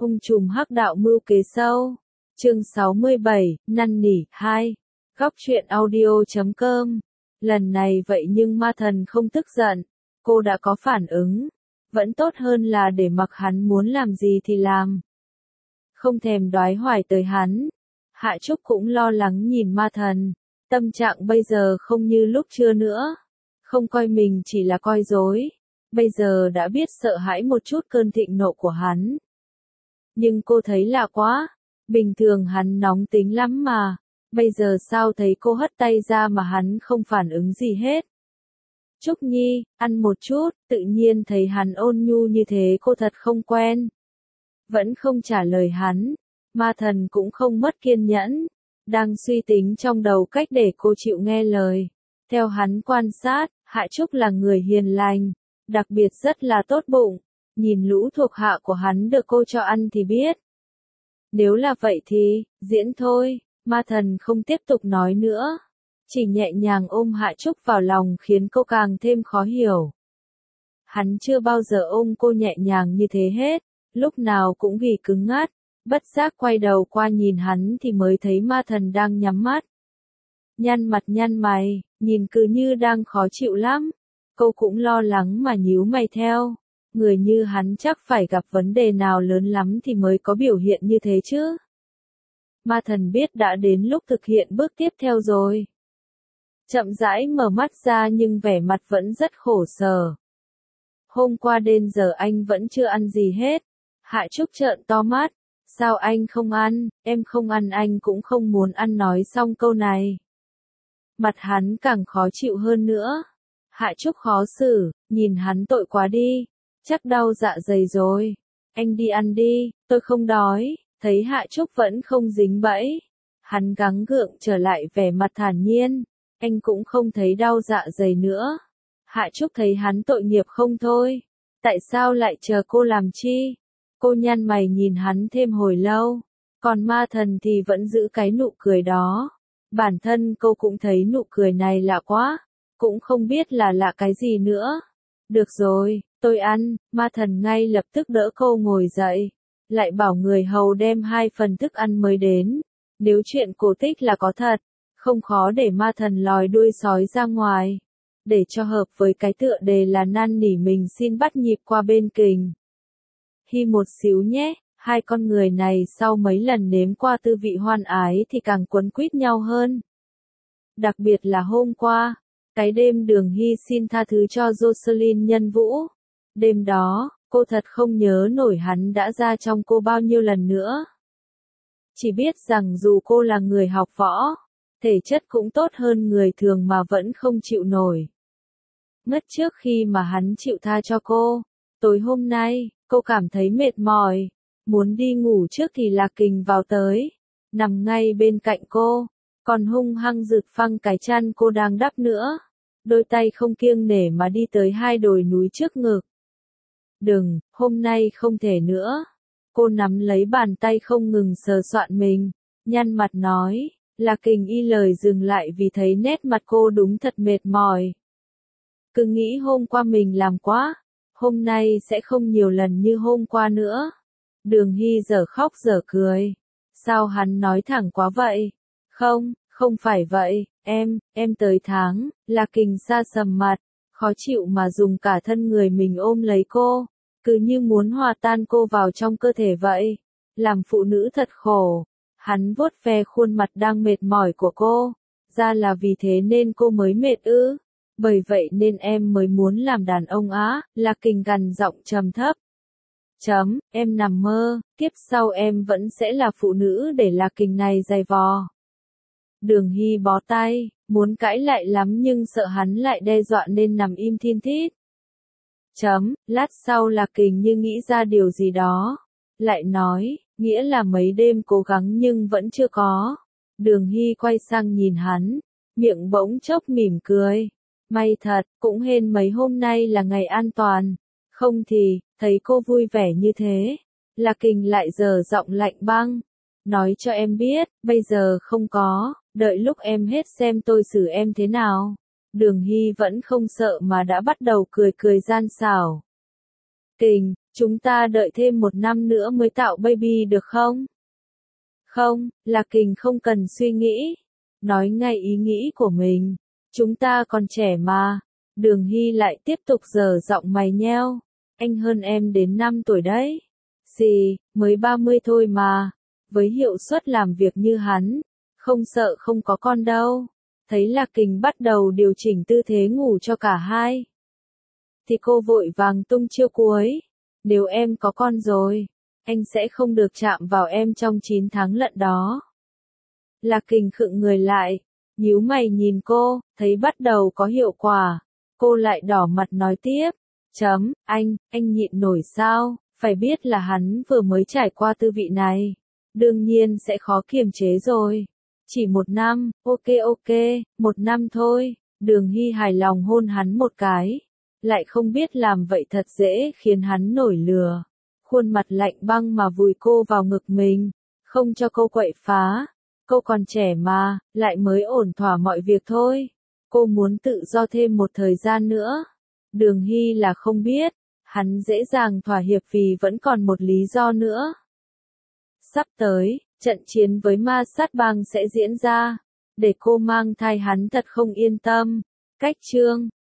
Ung trùm hắc đạo mưu kế sâu. Chương 67, năn nỉ 2. Góc truyện audio.com. Lần này vậy nhưng ma thần không tức giận, cô đã có phản ứng. Vẫn tốt hơn là để mặc hắn muốn làm gì thì làm. Không thèm đoái hoài tới hắn. Hạ Trúc cũng lo lắng nhìn ma thần. Tâm trạng bây giờ không như lúc trưa nữa. Không coi mình chỉ là coi dối. Bây giờ đã biết sợ hãi một chút cơn thịnh nộ của hắn. Nhưng cô thấy lạ quá. Bình thường hắn nóng tính lắm mà. Bây giờ sao thấy cô hất tay ra mà hắn không phản ứng gì hết. Trúc Nhi, ăn một chút, tự nhiên thấy hắn ôn nhu như thế cô thật không quen. Vẫn không trả lời hắn. Ma thần cũng không mất kiên nhẫn. Đang suy tính trong đầu cách để cô chịu nghe lời. Theo hắn quan sát, Hạ Trúc là người hiền lành. Đặc biệt rất là tốt bụng. Nhìn lũ thuộc hạ của hắn được cô cho ăn thì biết. Nếu là vậy thì, diễn thôi. Ma thần không tiếp tục nói nữa. Chỉ nhẹ nhàng ôm Hạ Trúc vào lòng khiến cô càng thêm khó hiểu. Hắn chưa bao giờ ôm cô nhẹ nhàng như thế hết. Lúc nào cũng gỉ cứng ngắt. Bất giác quay đầu qua nhìn hắn thì mới thấy ma thần đang nhắm mắt. Nhăn mặt nhăn mày, nhìn cứ như đang khó chịu lắm. Cô cũng lo lắng mà nhíu mày theo. Người như hắn chắc phải gặp vấn đề nào lớn lắm thì mới có biểu hiện như thế chứ. Ma thần biết đã đến lúc thực hiện bước tiếp theo rồi. Chậm rãi mở mắt ra nhưng vẻ mặt vẫn rất khổ sở. Hôm qua đến giờ anh vẫn chưa ăn gì hết. Hạ Trúc trợn to mắt. Sao anh không ăn, em không ăn anh cũng không muốn ăn nói xong câu này. Mặt hắn càng khó chịu hơn nữa. Hạ Trúc khó xử, nhìn hắn tội quá đi. Chắc đau dạ dày rồi. Anh đi ăn đi, tôi không đói. Thấy Hạ Trúc vẫn không dính bẫy. Hắn gắng gượng trở lại vẻ mặt thản nhiên. Anh cũng không thấy đau dạ dày nữa. Hạ Trúc thấy hắn tội nghiệp không thôi. Tại sao lại chờ cô làm chi? Cô nhăn mày nhìn hắn thêm hồi lâu. Còn ma thần thì vẫn giữ cái nụ cười đó. Bản thân cô cũng thấy nụ cười này lạ quá. Cũng không biết là lạ cái gì nữa. Được rồi, tôi ăn. Ma thần ngay lập tức đỡ cô ngồi dậy. Lại bảo người hầu đem 2 phần thức ăn mới đến. Nếu chuyện cổ tích là có thật, không khó để ma thần lòi đuôi sói ra ngoài. Để cho hợp với cái tựa đề là năn nỉ mình xin bắt nhịp qua bên kình. Hi một xíu nhé, hai con người này sau mấy lần nếm qua tư vị hoan ái thì càng quấn quýt nhau hơn. Đặc biệt là hôm qua, cái đêm Đường Hy xin tha thứ cho Jocelyn Nhân Vũ. Đêm đó, cô thật không nhớ nổi hắn đã ra trong cô bao nhiêu lần nữa. Chỉ biết rằng dù cô là người học võ, thể chất cũng tốt hơn người thường mà vẫn không chịu nổi. Ngất trước khi mà hắn chịu tha cho cô, tối hôm nay, cô cảm thấy mệt mỏi, muốn đi ngủ trước thì Lạc Kình vào tới, nằm ngay bên cạnh cô, còn hung hăng giật phăng cái chăn cô đang đắp nữa, đôi tay không kiêng nể mà đi tới 2 đồi núi trước ngực. Đừng, hôm nay không thể nữa. Cô nắm lấy bàn tay không ngừng sờ soạn mình, nhăn mặt nói, Lạc Kình y lời dừng lại vì thấy nét mặt cô đúng thật mệt mỏi. Cứ nghĩ hôm qua mình làm quá. Hôm nay sẽ không nhiều lần như hôm qua nữa. Đường Hy dở khóc dở cười. Sao hắn nói thẳng quá vậy? Không, không phải vậy, em tới tháng, Lạc Kình sa sầm mặt, khó chịu mà dùng cả thân người mình ôm lấy cô, cứ như muốn hòa tan cô vào trong cơ thể vậy. Làm phụ nữ thật khổ. Hắn vuốt ve khuôn mặt đang mệt mỏi của cô. Ra là vì thế nên cô mới mệt ư? Bởi vậy nên em mới muốn làm đàn ông á, Lạc Kình gằn giọng trầm thấp. Em nằm mơ, kiếp sau em vẫn sẽ là phụ nữ để Lạc Kình này giày vò. Đường Hy bó tay, muốn cãi lại lắm nhưng sợ hắn lại đe dọa nên nằm im thin thít. Lát sau Lạc Kình như nghĩ ra điều gì đó. Lại nói, nghĩa là mấy đêm cố gắng nhưng vẫn chưa có. Đường Hy quay sang nhìn hắn, miệng bỗng chốc mỉm cười. May thật, cũng hên mấy hôm nay là ngày an toàn. Không thì, thấy cô vui vẻ như thế. Lạc Kình lại dở giọng lạnh băng. Nói cho em biết, bây giờ không có, đợi lúc em hết xem tôi xử em thế nào. Đường Hy vẫn không sợ mà đã bắt đầu cười cười gian xảo. Chúng ta đợi thêm 1 năm nữa mới tạo baby được không? Không, Lạc Kình không cần suy nghĩ. Nói ngay ý nghĩ của mình. Chúng ta còn trẻ mà. Đường Hy lại tiếp tục giở giọng mày nheo. Anh hơn em đến 5 tuổi đấy. Gì, mới 30 thôi mà. Với hiệu suất làm việc như hắn, không sợ không có con đâu. Thấy Lạc Kình bắt đầu điều chỉnh tư thế ngủ cho cả hai, thì cô vội vàng tung chiêu cuối. Nếu em có con rồi, anh sẽ không được chạm vào em trong 9 tháng lận đó. Lạc Kình khựng người lại, nhíu mày nhìn cô, thấy bắt đầu có hiệu quả. Cô lại đỏ mặt nói tiếp. Anh nhịn nổi sao, phải biết là hắn vừa mới trải qua tư vị này. Đương nhiên sẽ khó kiềm chế rồi. Chỉ 1 năm, ok, 1 năm thôi. Đường Hy hài lòng hôn hắn một cái. Lại không biết làm vậy thật dễ khiến hắn nổi lửa. Khuôn mặt lạnh băng mà vùi cô vào ngực mình, không cho cô quậy phá. Cô còn trẻ mà, lại mới ổn thỏa mọi việc thôi. Cô muốn tự do thêm một thời gian nữa. Đường Hy là không biết, hắn dễ dàng thỏa hiệp vì vẫn còn một lý do nữa. Sắp tới, trận chiến với ma sát bang sẽ diễn ra. Để cô mang thai hắn thật không yên tâm. Cách chương